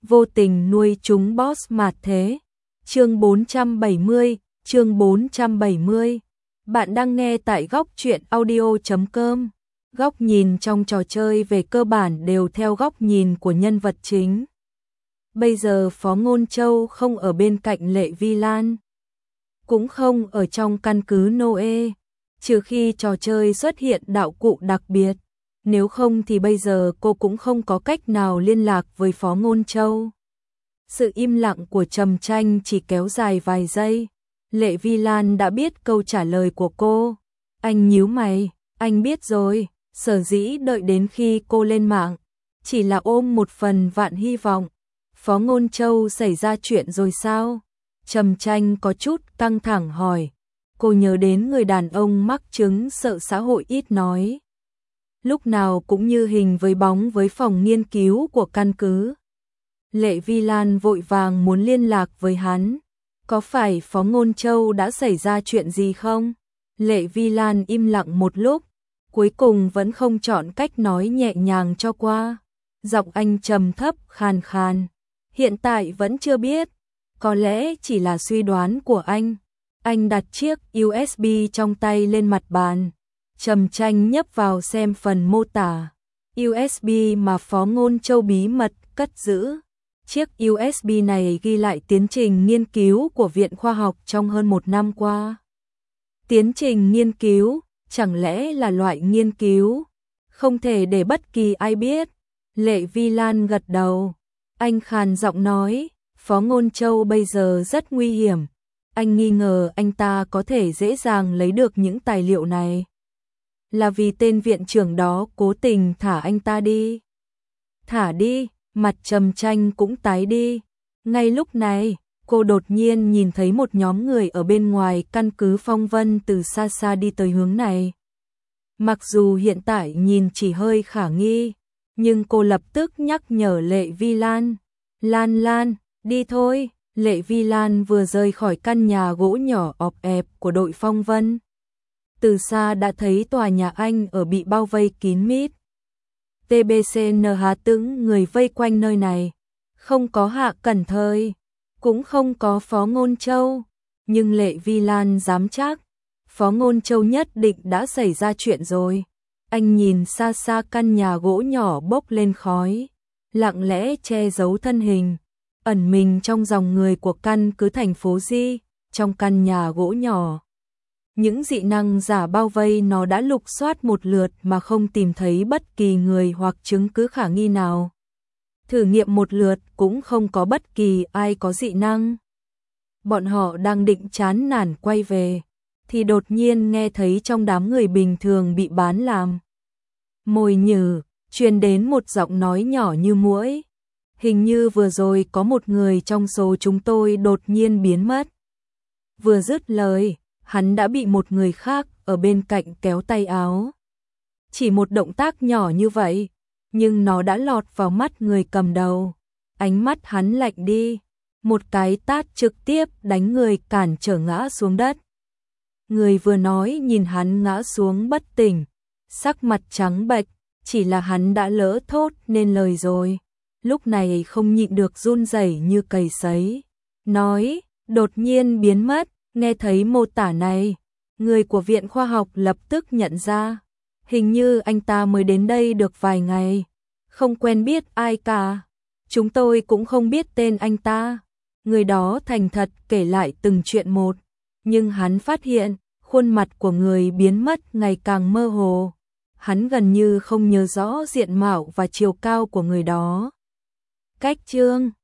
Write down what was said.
vô tình nuôi chúng boss mạt thế. Chương 470. Bạn đang nghe tại góc truyện audio.com. Góc nhìn trong trò chơi về cơ bản đều theo góc nhìn của nhân vật chính. Bây giờ Phó Ngôn Châu không ở bên cạnh Lệ Vi Lan, cũng không ở trong căn cứ Noe, trừ khi trò chơi xuất hiện đạo cụ đặc biệt. Nếu không thì bây giờ cô cũng không có cách nào liên lạc với Phó Ngôn Châu. Sự im lặng của Trầm Tranh chỉ kéo dài vài giây. Lệ Vi Lan đã biết câu trả lời của cô. Anh nhíu mày, anh biết rồi, sở dĩ đợi đến khi cô lên mạng, chỉ là ôm một phần vạn hy vọng. Phó Ngôn Châu xảy ra chuyện rồi sao? Trầm Tranh có chút căng thẳng hỏi. Cô nhớ đến người đàn ông mắc chứng sợ xã hội ít nói, lúc nào cũng như hình với bóng với phòng nghiên cứu của căn cứ. Lệ Vi Lan vội vàng muốn liên lạc với hắn. Có phải Phó Ngôn Châu đã xảy ra chuyện gì không? Lệ Vi Lan im lặng một lúc, cuối cùng vẫn không chọn cách nói nhẹ nhàng cho qua. Giọng anh trầm thấp khàn khàn. Hiện tại vẫn chưa biết, có lẽ chỉ là suy đoán của anh. Anh đặt chiếc USB trong tay lên mặt bàn. Trầm Tranh nhấp vào xem phần mô tả. USB mà Phó Ngôn Châu bí mật cất giữ. Chiếc USB này ghi lại tiến trình nghiên cứu của Viện Khoa học trong hơn 1 năm qua. Tiến trình nghiên cứu, chẳng lẽ là loại nghiên cứu không thể để bất kỳ ai biết? Lệ Vi Lan gật đầu. Anh khàn giọng nói, Phó Ngôn Châu bây giờ rất nguy hiểm. Anh nghi ngờ anh ta có thể dễ dàng lấy được những tài liệu này. Là vì tên viện trưởng đó cố tình thả anh ta đi. Thả đi, mặt Trầm Tranh cũng tái đi. Ngay lúc này, cô đột nhiên nhìn thấy một nhóm người ở bên ngoài căn cứ Phong Vân từ xa xa đi tới hướng này. Mặc dù hiện tại nhìn chỉ hơi khả nghi, nhưng cô lập tức nhắc nhở Lệ Vi Lan. Lan, đi thôi. Lệ Vi Lan vừa rời khỏi căn nhà gỗ nhỏ ọp ẹp của đội Phong Vân. Từ xa đã thấy tòa nhà Anh ở bị bao vây kín mít. TBCNH từng người vây quanh nơi này. Không có Hạ Cẩn Thời, cũng không có Phó Ngôn Châu. Nhưng Lệ Vi Lan dám chắc, Phó Ngôn Châu nhất định đã xảy ra chuyện rồi. Anh nhìn xa xa căn nhà gỗ nhỏ bốc lên khói, lặng lẽ che giấu thân hình, ẩn mình trong dòng người của căn cứ thành phố Di. Trong căn nhà gỗ nhỏ, những dị năng giả bao vây nó đã lục soát một lượt mà không tìm thấy bất kỳ người hoặc chứng cứ khả nghi nào. Thử nghiệm một lượt cũng không có bất kỳ ai có dị năng. Bọn họ đang định chán nản quay về, thì đột nhiên nghe thấy trong đám người bình thường bị bán làm mồi nhử, truyền đến một giọng nói nhỏ như muỗi. Hình như vừa rồi có một người trong số chúng tôi đột nhiên biến mất. Vừa dứt lời, hắn đã bị một người khác ở bên cạnh kéo tay áo. Chỉ một động tác nhỏ như vậy, nhưng nó đã lọt vào mắt người cầm đầu. Ánh mắt hắn lạnh đi, một cái tát trực tiếp đánh người cản trở ngã xuống đất. Người vừa nói nhìn hắn ngã xuống bất tỉnh, sắc mặt trắng bệch, chỉ là hắn đã lỡ thốt nên lời rồi. Lúc này không nhịn được run rẩy như cầy sấy. Nói, đột nhiên biến mất. Nghe thấy mô tả này, người của Viện Khoa học lập tức nhận ra. Hình như anh ta mới đến đây được vài ngày, không quen biết ai cả. Chúng tôi cũng không biết tên anh ta. Người đó thành thật kể lại từng chuyện một, nhưng hắn phát hiện khuôn mặt của người biến mất ngày càng mơ hồ. Hắn gần như không nhớ rõ diện mạo và chiều cao của người đó. Cách chương